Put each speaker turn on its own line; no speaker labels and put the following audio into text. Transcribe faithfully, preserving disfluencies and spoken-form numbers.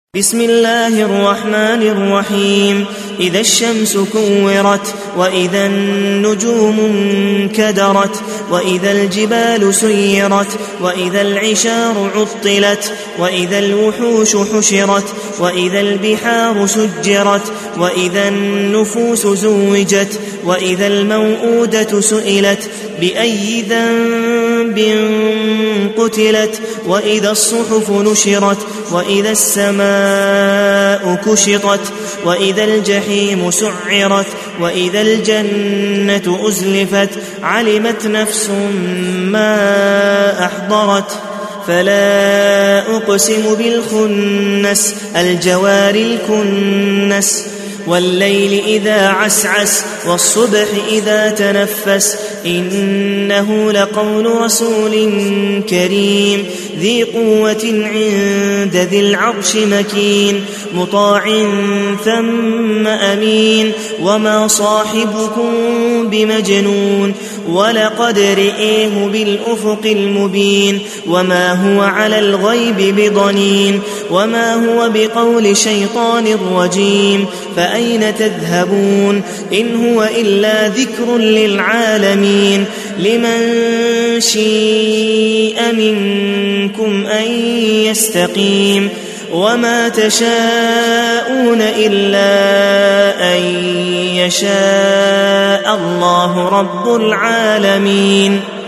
بسم الله الرحمن الرحيم. إذا الشمس كورت وإذا النجوم انكدرت وإذا الجبال سيرت وإذا العشار عطلت وإذا الوحوش حشرت وإذا البحار سجرت وإذا النفوس زوجت وإذا الموءودة سئلت بأي ذنب قتلت وإذا الصحف نشرت وإذا السماء كشطت وإذا الجحيم سعرت وإذا الجنة أزلفت علمت نفس ما أحضرت فلا أقسم بالخنس الجوار الكنس والليل إذا عسعس والصبح إذا تنفس إنه لقول رسول كريم ذي قوة عند ذي العرش مكين مطاع ثم أمين وما صاحبكم بمجنون ولقد رئيه بالأفق المبين وما هو على الغيب بضنين وما هو بقول شيطان رجيم فأين تذهبون إن هو إلا ذكر للعالمين لمن شيء منكم أن يستقيم وما تشاءون إلا أن يشاء الله رب العالمين.